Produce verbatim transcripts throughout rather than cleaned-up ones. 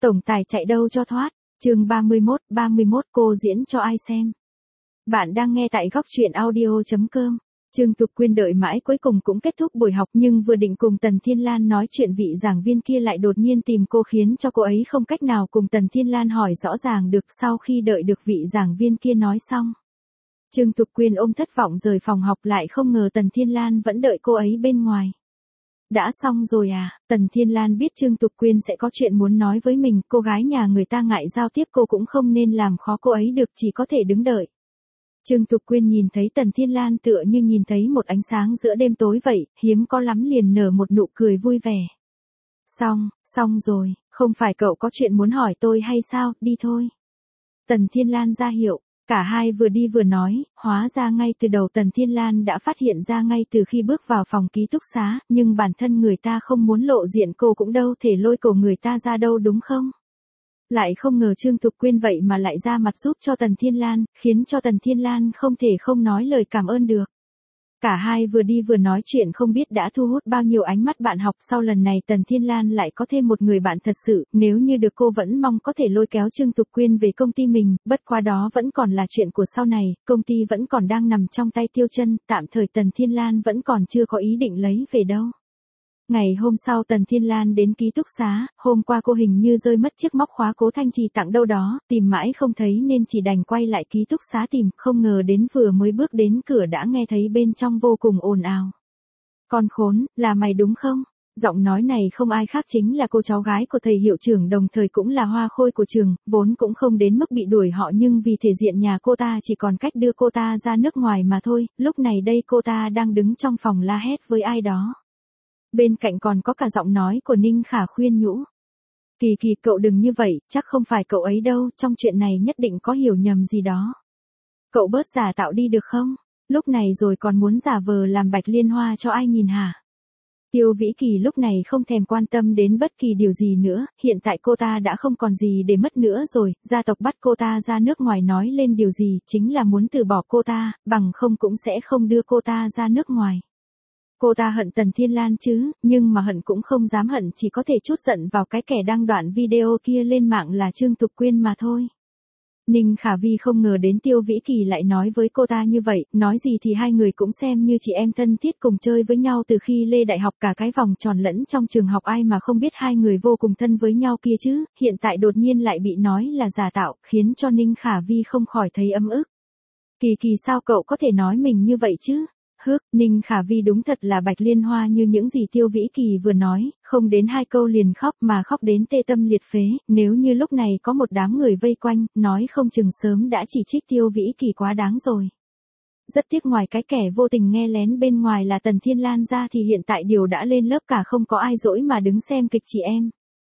Tổng tài chạy đâu cho thoát. Chương ba mươi mốt, ba mươi mốt cô diễn cho ai xem. Bạn đang nghe tại góc truyện audio chấm com. Trương Tục Quyên đợi mãi cuối cùng cũng kết thúc buổi học, nhưng vừa định cùng Tần Thiên Lan nói chuyện, vị giảng viên kia lại đột nhiên tìm cô, khiến cho cô ấy không cách nào cùng Tần Thiên Lan hỏi rõ ràng được. Sau khi đợi được vị giảng viên kia nói xong, Trương Tục Quyên ôm thất vọng rời phòng học, lại không ngờ Tần Thiên Lan vẫn đợi cô ấy bên ngoài. Đã xong rồi à? Tần Thiên Lan biết Trương Tục Quyên sẽ có chuyện muốn nói với mình, cô gái nhà người ta ngại giao tiếp, cô cũng không nên làm khó cô ấy được, chỉ có thể đứng đợi. Trương Tục Quyên nhìn thấy Tần Thiên Lan tựa như nhìn thấy một ánh sáng giữa đêm tối vậy, hiếm có lắm liền nở một nụ cười vui vẻ. Xong, xong rồi, không phải cậu có chuyện muốn hỏi tôi hay sao, đi thôi. Tần Thiên Lan ra hiệu. Cả hai vừa đi vừa nói, hóa ra ngay từ đầu Tần Thiên Lan đã phát hiện ra ngay từ khi bước vào phòng ký túc xá, nhưng bản thân người ta không muốn lộ diện, cô cũng đâu thể lôi cổ người ta ra đâu, đúng không? Lại không ngờ Trương Tục Quyên vậy mà lại ra mặt giúp cho Tần Thiên Lan, khiến cho Tần Thiên Lan không thể không nói lời cảm ơn được. Cả hai vừa đi vừa nói chuyện không biết đã thu hút bao nhiêu ánh mắt bạn học. Sau lần này Tần Thiên Lan lại có thêm một người bạn thật sự, nếu như được cô vẫn mong có thể lôi kéo Trương Tục Quyên về công ty mình, bất quá đó vẫn còn là chuyện của sau này, công ty vẫn còn đang nằm trong tay Tiêu Chân, tạm thời Tần Thiên Lan vẫn còn chưa có ý định lấy về đâu. Ngày hôm sau Tần Thiên Lan đến ký túc xá, hôm qua cô hình như rơi mất chiếc móc khóa Cố Thanh Trì tặng đâu đó, tìm mãi không thấy nên chỉ đành quay lại ký túc xá tìm, không ngờ đến vừa mới bước đến cửa đã nghe thấy bên trong vô cùng ồn ào. Con khốn, là mày đúng không? Giọng nói này không ai khác chính là cô cháu gái của thầy hiệu trưởng, đồng thời cũng là hoa khôi của trường, vốn cũng không đến mức bị đuổi họ, nhưng vì thể diện nhà cô ta chỉ còn cách đưa cô ta ra nước ngoài mà thôi. Lúc này đây cô ta đang đứng trong phòng la hét với ai đó. Bên cạnh còn có cả giọng nói của Ninh Khả khuyên nhủ. Kỳ Kỳ, cậu đừng như vậy, chắc không phải cậu ấy đâu, trong chuyện này nhất định có hiểu nhầm gì đó. Cậu bớt giả tạo đi được không? Lúc này rồi còn muốn giả vờ làm Bạch Liên Hoa cho ai nhìn hả? Tiêu Vĩ Kỳ lúc này không thèm quan tâm đến bất kỳ điều gì nữa, hiện tại cô ta đã không còn gì để mất nữa rồi, gia tộc bắt cô ta ra nước ngoài nói lên điều gì, chính là muốn từ bỏ cô ta, bằng không cũng sẽ không đưa cô ta ra nước ngoài. Cô ta hận Tần Thiên Lan chứ, nhưng mà hận cũng không dám hận, chỉ có thể trút giận vào cái kẻ đăng đoạn video kia lên mạng là Trương Tục Quyên mà thôi. Ninh Khả Vi không ngờ đến Tiêu Vĩ Kỳ lại nói với cô ta như vậy, nói gì thì hai người cũng xem như chị em thân thiết cùng chơi với nhau từ khi lên đại học, cả cái vòng tròn lẫn trong trường học ai mà không biết hai người vô cùng thân với nhau kia chứ, hiện tại đột nhiên lại bị nói là giả tạo, khiến cho Ninh Khả Vi không khỏi thấy ấm ức. Kỳ Kỳ, sao cậu có thể nói mình như vậy chứ? Hước, Ninh Khả Vi đúng thật là Bạch Liên Hoa như những gì Tiêu Vĩ Kỳ vừa nói, không đến hai câu liền khóc, mà khóc đến tê tâm liệt phế, nếu như lúc này có một đám người vây quanh, nói không chừng sớm đã chỉ trích Tiêu Vĩ Kỳ quá đáng rồi. Rất tiếc ngoài cái kẻ vô tình nghe lén bên ngoài là Tần Thiên Lan ra thì hiện tại điều đã lên lớp cả không có ai dỗi mà đứng xem kịch chị em.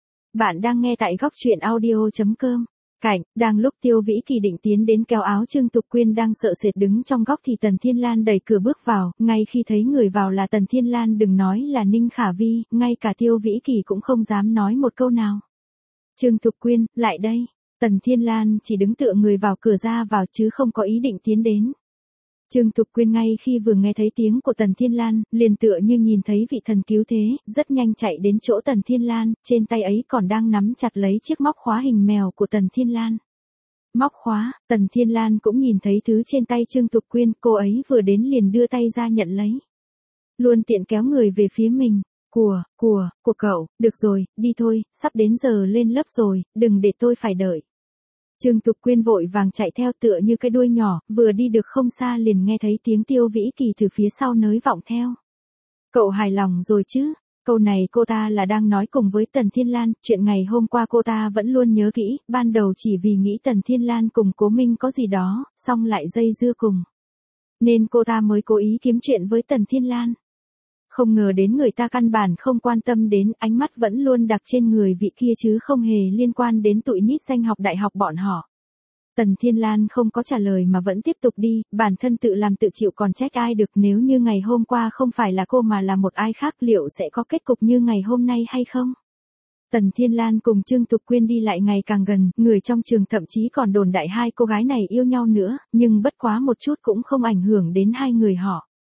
Bạn đang nghe tại góc truyện audio chấm com. Cảnh, đang lúc Tiêu Vĩ Kỳ định tiến đến kéo áo Trương Tục Quyên đang sợ sệt đứng trong góc thì Tần Thiên Lan đẩy cửa bước vào, ngay khi thấy người vào là Tần Thiên Lan, đừng nói là Ninh Khả Vi, ngay cả Tiêu Vĩ Kỳ cũng không dám nói một câu nào. Trương Tục Quyên, lại đây. Tần Thiên Lan chỉ đứng tựa người vào cửa ra vào chứ không có ý định tiến đến. Trương Tục Quyên ngay khi vừa nghe thấy tiếng của Tần Thiên Lan, liền tựa như nhìn thấy vị thần cứu thế, rất nhanh chạy đến chỗ Tần Thiên Lan, trên tay ấy còn đang nắm chặt lấy chiếc móc khóa hình mèo của Tần Thiên Lan. Móc khóa, Tần Thiên Lan cũng nhìn thấy thứ trên tay Trương Tục Quyên, cô ấy vừa đến liền đưa tay ra nhận lấy. Luôn tiện kéo người về phía mình. Của, của, của cậu, được rồi, đi thôi, sắp đến giờ lên lớp rồi, đừng để tôi phải đợi. Trương Tục Quyên vội vàng chạy theo tựa như cái đuôi nhỏ, vừa đi được không xa liền nghe thấy tiếng Tiêu Vĩ Kỳ từ phía sau nới vọng theo. Cậu hài lòng rồi chứ? Câu này cô ta là đang nói cùng với Tần Thiên Lan, chuyện ngày hôm qua cô ta vẫn luôn nhớ kỹ, ban đầu chỉ vì nghĩ Tần Thiên Lan cùng Cố Minh có gì đó, xong lại dây dưa cùng. Nên cô ta mới cố ý kiếm chuyện với Tần Thiên Lan. Không ngờ đến người ta căn bản không quan tâm đến, ánh mắt vẫn luôn đặt trên người vị kia chứ không hề liên quan đến tụi nít danh học đại học bọn họ. Tần Thiên Lan không có trả lời mà vẫn tiếp tục đi, bản thân tự làm tự chịu còn trách ai được, nếu như ngày hôm qua không phải là cô mà là một ai khác liệu sẽ có kết cục như ngày hôm nay hay không? Tần Thiên Lan cùng Trương Tục Quyên đi lại ngày càng gần, người trong trường thậm chí còn đồn đại hai cô gái này yêu nhau nữa, nhưng bất quá một chút cũng không ảnh hưởng đến hai người họ.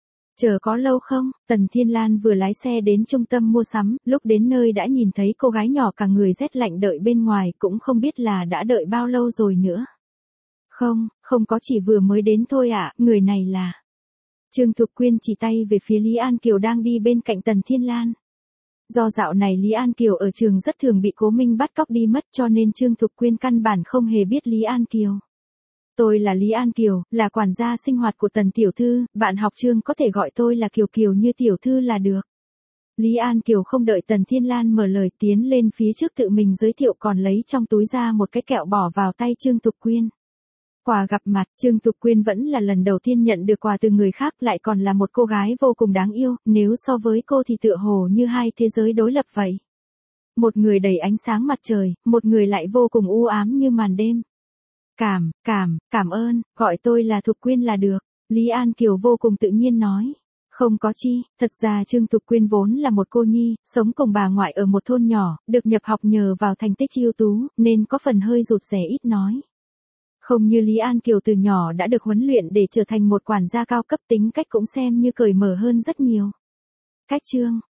Chờ có lâu không? Tần Thiên Lan vừa lái xe đến trung tâm mua sắm, lúc đến nơi đã nhìn thấy cô gái nhỏ cả người rét lạnh đợi bên ngoài, cũng không biết là đã đợi bao lâu rồi nữa. Không, không có, chỉ vừa mới đến thôi ạ, người này là... Trương Thục Quyên chỉ tay về phía Lý An Kiều đang đi bên cạnh Tần Thiên Lan. Do dạo này Lý An Kiều ở trường rất thường bị Cố Minh bắt cóc đi mất, cho nên Trương Thục Quyên căn bản không hề biết Lý An Kiều. Tôi là Lý An Kiều, là quản gia sinh hoạt của Tần tiểu thư, bạn học Trương có thể gọi tôi là Kiều Kiều như tiểu thư là được. Lý An Kiều không đợi Tần Thiên Lan mở lời, tiến lên phía trước tự mình giới thiệu, còn lấy trong túi ra một cái kẹo bỏ vào tay Trương Thục Quyên. Quà gặp mặt, Trương Thục Quyên vẫn là lần đầu tiên nhận được quà từ người khác, lại còn là một cô gái vô cùng đáng yêu, nếu so với cô thì tựa hồ như hai thế giới đối lập vậy. Một người đầy ánh sáng mặt trời, một người lại vô cùng u ám như màn đêm. Cảm, cảm, cảm ơn, gọi tôi là Thục Quyên là được, Lý An Kiều vô cùng tự nhiên nói. Không có chi, thật ra Trương Thục Quyên vốn là một cô nhi, sống cùng bà ngoại ở một thôn nhỏ, được nhập học nhờ vào thành tích ưu tú, nên có phần hơi rụt rè ít nói. Không như Lý An Kiều từ nhỏ đã được huấn luyện để trở thành một quản gia cao cấp, tính cách cũng xem như cởi mở hơn rất nhiều. Cách Trương